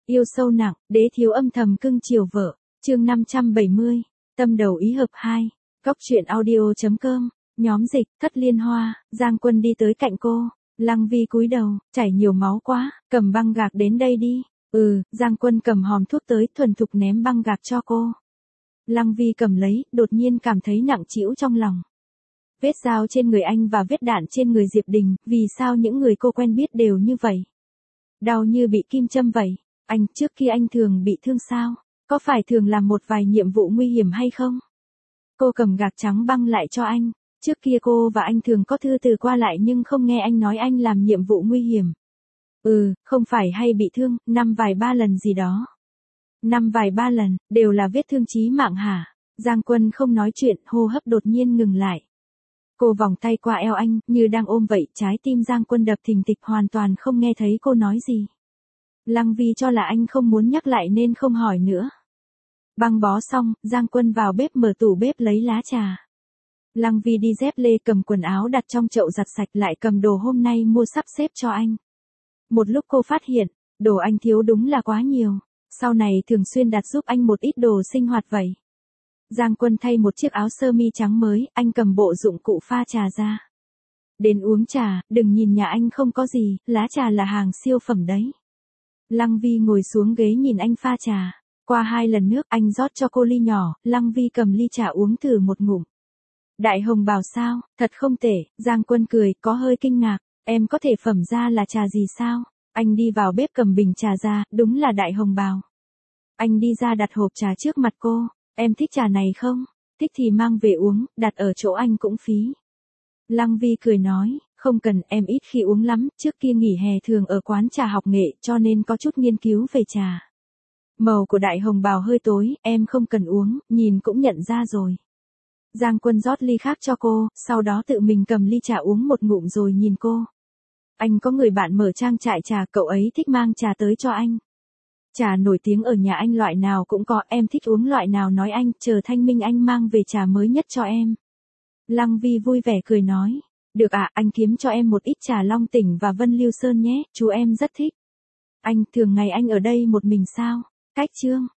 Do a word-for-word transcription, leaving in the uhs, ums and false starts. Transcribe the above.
Yêu sâu nặng, đế thiếu âm thầm cưng chiều vợ. Chương năm trăm bảy mươi. Tâm đầu ý hợp hai. Góc truyện audio.com. Nhóm dịch, Thất Liên Hoa. Giang Quân đi tới cạnh cô. Lăng Vi cúi đầu, chảy nhiều máu quá, cầm băng gạc đến đây đi. Ừ, Giang Quân cầm hòm thuốc tới, thuần thục ném băng gạc cho cô. Lăng Vi cầm lấy, đột nhiên cảm thấy nặng trĩu trong lòng. Vết dao trên người anh và vết đạn trên người Diệp Đình, vì sao những người cô quen biết đều như vậy? Đau như bị kim châm vậy. Anh, trước kia anh thường bị thương sao? Có phải thường làm một vài nhiệm vụ nguy hiểm hay không? Cô cầm gạc trắng băng lại cho anh. Trước kia cô và anh thường có thư từ qua lại nhưng không nghe anh nói anh làm nhiệm vụ nguy hiểm. Ừ, không phải hay bị thương, năm vài ba lần gì đó. Năm vài ba lần, đều là vết thương chí mạng hả? Giang Quân không nói chuyện, hô hấp đột nhiên ngừng lại. Cô vòng tay qua eo anh, như đang ôm vậy, trái tim Giang Quân đập thình thịch hoàn toàn không nghe thấy cô nói gì. Lăng Vi cho là anh không muốn nhắc lại nên không hỏi nữa. Băng bó xong, Giang Quân vào bếp mở tủ bếp lấy lá trà. Lăng Vi đi dép lê cầm quần áo đặt trong chậu giặt sạch lại cầm đồ hôm nay mua sắp xếp cho anh. Một lúc cô phát hiện, đồ anh thiếu đúng là quá nhiều. Sau này thường xuyên đặt giúp anh một ít đồ sinh hoạt vậy. Giang Quân thay một chiếc áo sơ mi trắng mới, anh cầm bộ dụng cụ pha trà ra. Đến uống trà, đừng nhìn nhà anh không có gì, lá trà là hàng siêu phẩm đấy. Lăng Vi ngồi xuống ghế nhìn anh pha trà. Qua hai lần nước anh rót cho cô ly nhỏ, Lăng Vi cầm ly trà uống thử một ngụm. Đại hồng bào sao, thật không tệ, Giang Quân cười, có hơi kinh ngạc, em có thể phẩm ra là trà gì sao? Anh đi vào bếp cầm bình trà ra, đúng là đại hồng bào. Anh đi ra đặt hộp trà trước mặt cô, em thích trà này không? Thích thì mang về uống, đặt ở chỗ anh cũng phí. Lăng Vi cười nói, không cần, em ít khi uống lắm, trước kia nghỉ hè thường ở quán trà học nghệ cho nên có chút nghiên cứu về trà. Màu của đại hồng bào hơi tối, em không cần uống, nhìn cũng nhận ra rồi. Giang Quân rót ly khác cho cô, sau đó tự mình cầm ly trà uống một ngụm rồi nhìn cô. Anh có người bạn mở trang trại trà, cậu ấy thích mang trà tới cho anh. Trà nổi tiếng ở nhà anh loại nào cũng có, em thích uống loại nào nói anh, chờ thanh minh anh mang về trà mới nhất cho em. Lăng Vi vui vẻ cười nói, được ạ, anh kiếm cho em một ít trà Long Tỉnh và Vân Lưu Sơn nhé, chú em rất thích. Anh, thường ngày anh ở đây một mình sao? Cách chương.